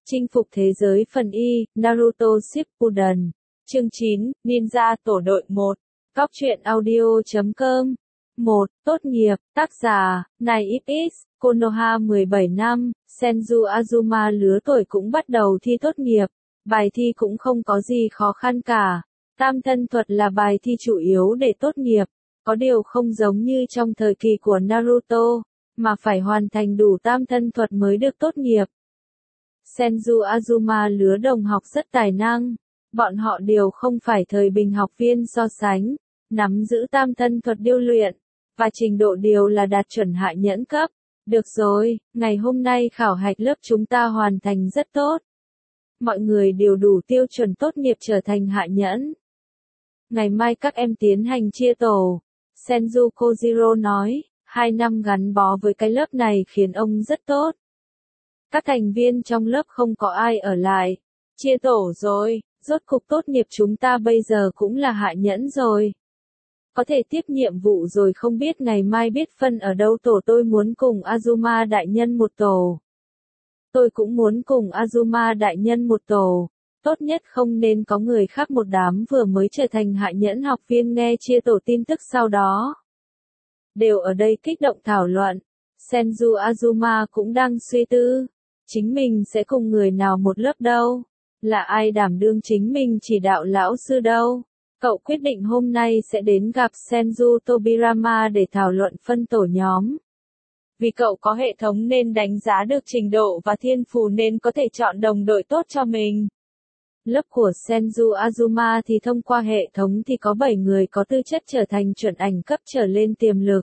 Chinh phục thế giới phần Y, Naruto Shippuden. Chương 9, Ninja tổ đội 1. Góc truyện audio.com. 1. Tốt nghiệp, tác giả, Naif, Konoha 17 năm, Senju Azuma lứa tuổi cũng bắt đầu thi tốt nghiệp. Bài thi cũng không có gì khó khăn cả. Tam thân thuật là bài thi chủ yếu để tốt nghiệp. Có điều không giống như trong thời kỳ của Naruto, mà phải hoàn thành đủ tam thân thuật mới được tốt nghiệp. Senju Azuma lứa đồng học rất tài năng. Bọn họ đều không phải thời bình học viên so sánh, nắm giữ tam thân thuật điêu luyện, và trình độ đều là đạt chuẩn hạ nhẫn cấp. Được rồi, ngày hôm nay khảo hạch lớp chúng ta hoàn thành rất tốt. Mọi người đều đủ tiêu chuẩn tốt nghiệp trở thành hạ nhẫn. Ngày mai các em tiến hành chia tổ. Senju Kojiro nói, 2 năm gắn bó với cái lớp này khiến ông rất tốt. Các thành viên trong lớp không có ai ở lại. Chia tổ rồi, rốt cục tốt nghiệp chúng ta bây giờ cũng là hạ nhẫn rồi. Có thể tiếp nhiệm vụ rồi, không biết ngày mai biết phân ở đâu tổ. Tôi muốn cùng Azuma đại nhân một tổ. Tôi cũng muốn cùng Azuma đại nhân một tổ. Tốt nhất không nên có người khác. Một đám vừa mới trở thành hạ nhẫn học viên nghe chia tổ tin tức sau đó đều ở đây kích động thảo luận. Senju Azuma cũng đang suy tư, chính mình sẽ cùng người nào một lớp đâu? Là ai đảm đương chính mình chỉ đạo lão sư đâu? Cậu quyết định hôm nay sẽ đến gặp Senju Tobirama để thảo luận phân tổ nhóm. Vì cậu có hệ thống nên đánh giá được trình độ và thiên phú nên có thể chọn đồng đội tốt cho mình. Lớp của Senju Azuma thì thông qua hệ thống thì có 7 người có tư chất trở thành chuẩn ảnh cấp trở lên tiềm lực.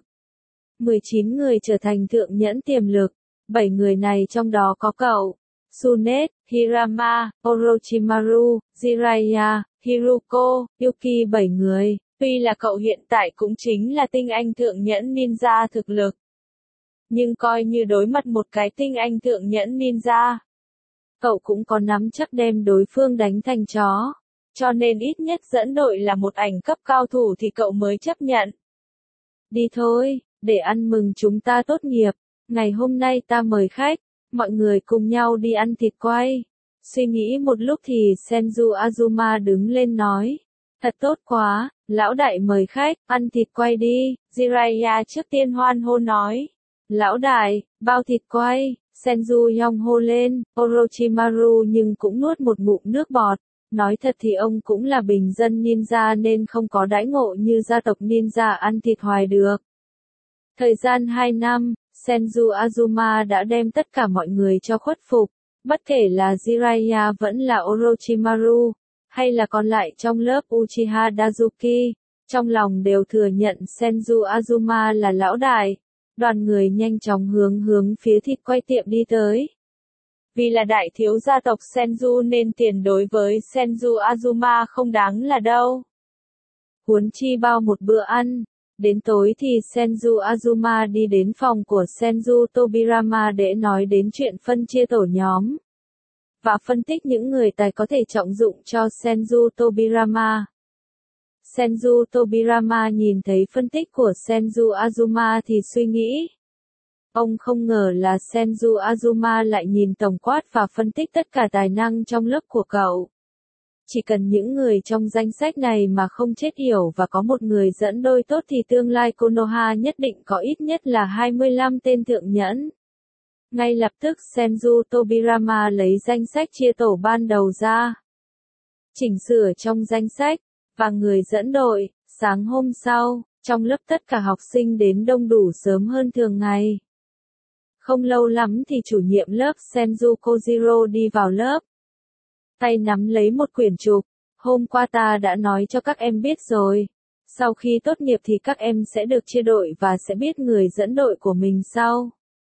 19 người trở thành thượng nhẫn tiềm lực. 7 người này trong đó có cậu, Tsunade, Hirama, Orochimaru, Jiraiya, Hiruko, Yuki. 7 người. Tuy là cậu hiện tại cũng chính là tinh anh thượng nhẫn ninja thực lực, nhưng coi như đối mặt một cái tinh anh thượng nhẫn ninja, cậu cũng có nắm chắc đem đối phương đánh thành chó. Cho nên ít nhất dẫn đội là một ảnh cấp cao thủ thì cậu mới chấp nhận. Đi thôi, để ăn mừng chúng ta tốt nghiệp. Ngày hôm nay ta mời khách, mọi người cùng nhau đi ăn thịt quay. Suy nghĩ một lúc thì Senju Azuma đứng lên nói. Thật tốt quá, lão đại mời khách, ăn thịt quay đi. Jiraiya trước tiên hoan hô nói. Lão đại, bao thịt quay. Senju Yong hô lên. Orochimaru nhưng cũng nuốt một ngụm nước bọt. Nói thật thì ông cũng là bình dân ninja nên không có đãi ngộ như gia tộc ninja ăn thịt hoài được. Thời gian 2 năm, Senju Azuma đã đem tất cả mọi người cho khuất phục. Bất kể là Jiraiya vẫn là Orochimaru, hay là còn lại trong lớp Uchiha Dazuki, trong lòng đều thừa nhận Senju Azuma là lão đại. Đoàn người nhanh chóng hướng phía thịt quay tiệm đi tới. Vì là đại thiếu gia tộc Senju nên tiền đối với Senju Azuma không đáng là đâu. Huống chi bao một bữa ăn. Đến tối thì Senju Azuma đi đến phòng của Senju Tobirama để nói đến chuyện phân chia tổ nhóm và phân tích những người tài có thể trọng dụng cho Senju Tobirama. Senju Tobirama nhìn thấy phân tích của Senju Azuma thì suy nghĩ. Ông không ngờ là Senju Azuma lại nhìn tổng quát và phân tích tất cả tài năng trong lớp của cậu. Chỉ cần những người trong danh sách này mà không chết yểu và có một người dẫn đôi tốt thì tương lai Konoha nhất định có ít nhất là 25 tên thượng nhẫn. Ngay lập tức Senju Tobirama lấy danh sách chia tổ ban đầu ra, chỉnh sửa trong danh sách, và người dẫn đội. Sáng hôm sau, trong lớp tất cả học sinh đến đông đủ sớm hơn thường ngày. Không lâu lắm thì chủ nhiệm lớp Senju Kojiro đi vào lớp. Tay nắm lấy một quyển trục. Hôm qua ta đã nói cho các em biết rồi. Sau khi tốt nghiệp thì các em sẽ được chia đội và sẽ biết người dẫn đội của mình sau.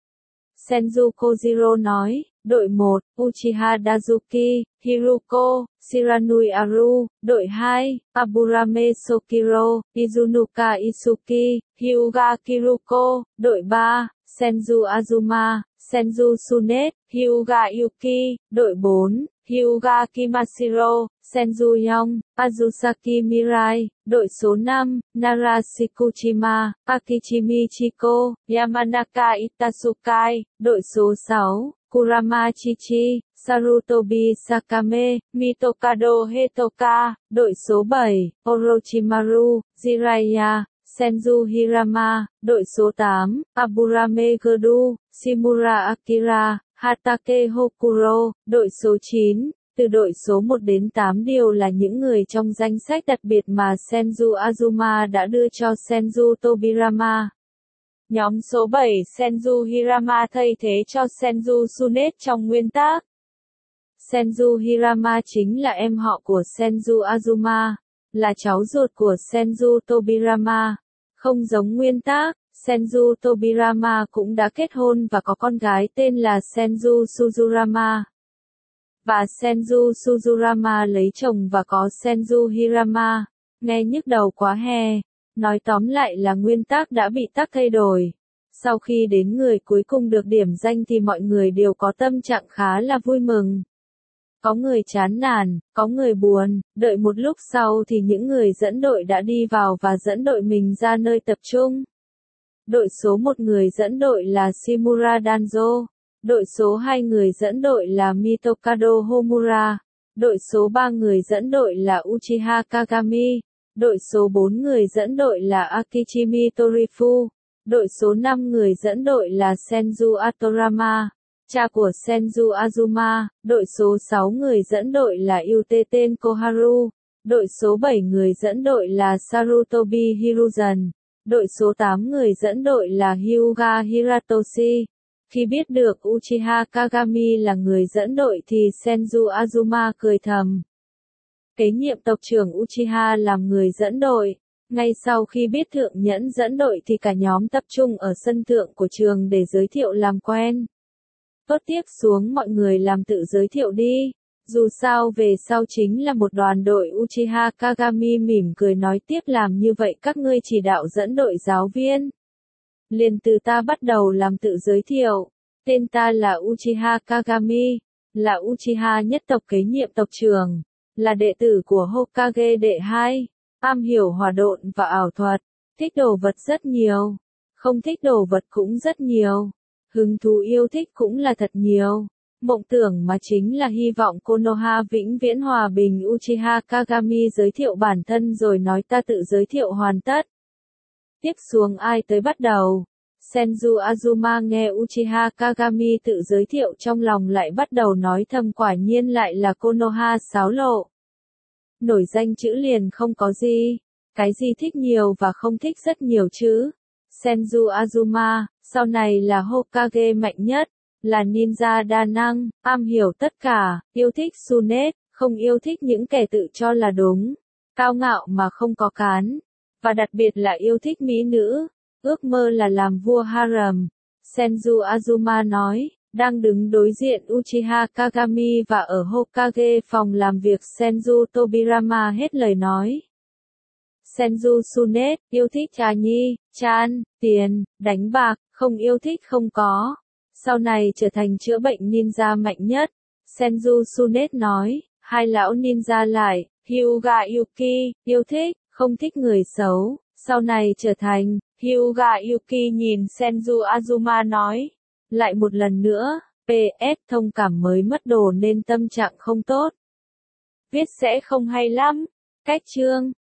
Senju Kojiro nói, đội 1, Uchiha Dazuki, Hiruko, Shiranui Aru, đội 2, Aburame Sokiro, Izunuka Isuki, Hyuga Kiruko, đội 3, Senju Azuma, Senju Tsunade, Hyuga Yuki, đội 4, Hyuga Kimashiro, Senju Yong, Azusaki Mirai, đội số 5, Nara Shikuchima, Akichimi Chiko, Yamanaka Itasukai, đội số 6, Kurama Chichi, Sarutobi Sakame, Mitokado Hetoka, đội số 7, Orochimaru, Jiraiya, Senju Hirama, đội số 8, Aburame Godu, Shimura Akira, Hatake Hokuro, đội số 9. Từ đội số 1 đến 8 đều là những người trong danh sách đặc biệt mà Senju Azuma đã đưa cho Senju Tobirama. Nhóm số 7 Senju Hirama thay thế cho Senju Tsunade trong nguyên tác. Senju Hirama chính là em họ của Senju Azuma, là cháu ruột của Senju Tobirama. Không giống nguyên tác, Senju Tobirama cũng đã kết hôn và có con gái tên là Senju Suzurama. Và Senju Suzurama lấy chồng và có Senju Hirama. Nghe nhức đầu quá he. Nói tóm lại là nguyên tác đã bị tác thay đổi. Sau khi đến người cuối cùng được điểm danh thì mọi người đều có tâm trạng khá là vui mừng. Có người chán nản, có người buồn, đợi một lúc sau thì những người dẫn đội đã đi vào và dẫn đội mình ra nơi tập trung. Đội số 1 người dẫn đội là Shimura Danzo. Đội số 2 người dẫn đội là Mitokado Homura. Đội số 3 người dẫn đội là Uchiha Kagami. Đội số 4 người dẫn đội là Akichimi Torifu. Đội số 5 người dẫn đội là Senju Atorama, cha của Senju Azuma. Đội số 6 người dẫn đội là Yuteten Koharu. Đội số 7 người dẫn đội là Sarutobi Hiruzen. Đội số 8 người dẫn đội là Hyuga Hiratoshi. Khi biết được Uchiha Kagami là người dẫn đội thì Senju Azuma cười thầm. Kế nhiệm tộc trưởng Uchiha làm người dẫn đội. Ngay sau khi biết thượng nhẫn dẫn đội thì cả nhóm tập trung ở sân thượng của trường để giới thiệu làm quen. Tốt tiếc xuống mọi người làm tự giới thiệu đi. Dù sao về sau chính là một đoàn đội. Uchiha Kagami mỉm cười nói tiếp, làm như vậy các ngươi chỉ đạo dẫn đội giáo viên. Liền từ ta bắt đầu làm tự giới thiệu. Tên ta là Uchiha Kagami, là Uchiha nhất tộc kế nhiệm tộc trưởng, là đệ tử của Hokage đệ 2, am hiểu hỏa độn và ảo thuật, thích đồ vật rất nhiều, không thích đồ vật cũng rất nhiều, hứng thú yêu thích cũng là thật nhiều. Mộng tưởng mà chính là hy vọng Konoha vĩnh viễn hòa bình. Uchiha Kagami giới thiệu bản thân rồi nói ta tự giới thiệu hoàn tất. Tiếp xuống ai tới bắt đầu? Senju Azuma nghe Uchiha Kagami tự giới thiệu trong lòng lại bắt đầu nói thầm, quả nhiên lại là Konoha xáo lộ. Nổi danh chữ liền không có gì. Cái gì thích nhiều và không thích rất nhiều chứ. Senju Azuma, sau này là Hokage mạnh nhất, là ninja đa năng, am hiểu tất cả, yêu thích Tsunade, không yêu thích những kẻ tự cho là đúng, cao ngạo mà không có cán, và đặc biệt là yêu thích mỹ nữ, ước mơ là làm vua harem. Senju Azuma nói, đang đứng đối diện Uchiha Kagami và ở Hokage phòng làm việc Senju Tobirama hết lời nói. Senju Tsunade, yêu thích trà nhi, chan, tiền, đánh bạc, không yêu thích không có. Sau này trở thành chữa bệnh ninja mạnh nhất. Senju Tsunade nói, hai lão ninja lại, Hyuga Yuki, yêu thích, không thích người xấu. Sau này trở thành, Hyuga Yuki nhìn Senju Azuma nói, lại một lần nữa, PS thông cảm mới mất đồ nên tâm trạng không tốt. Viết sẽ không hay lắm. Cách chương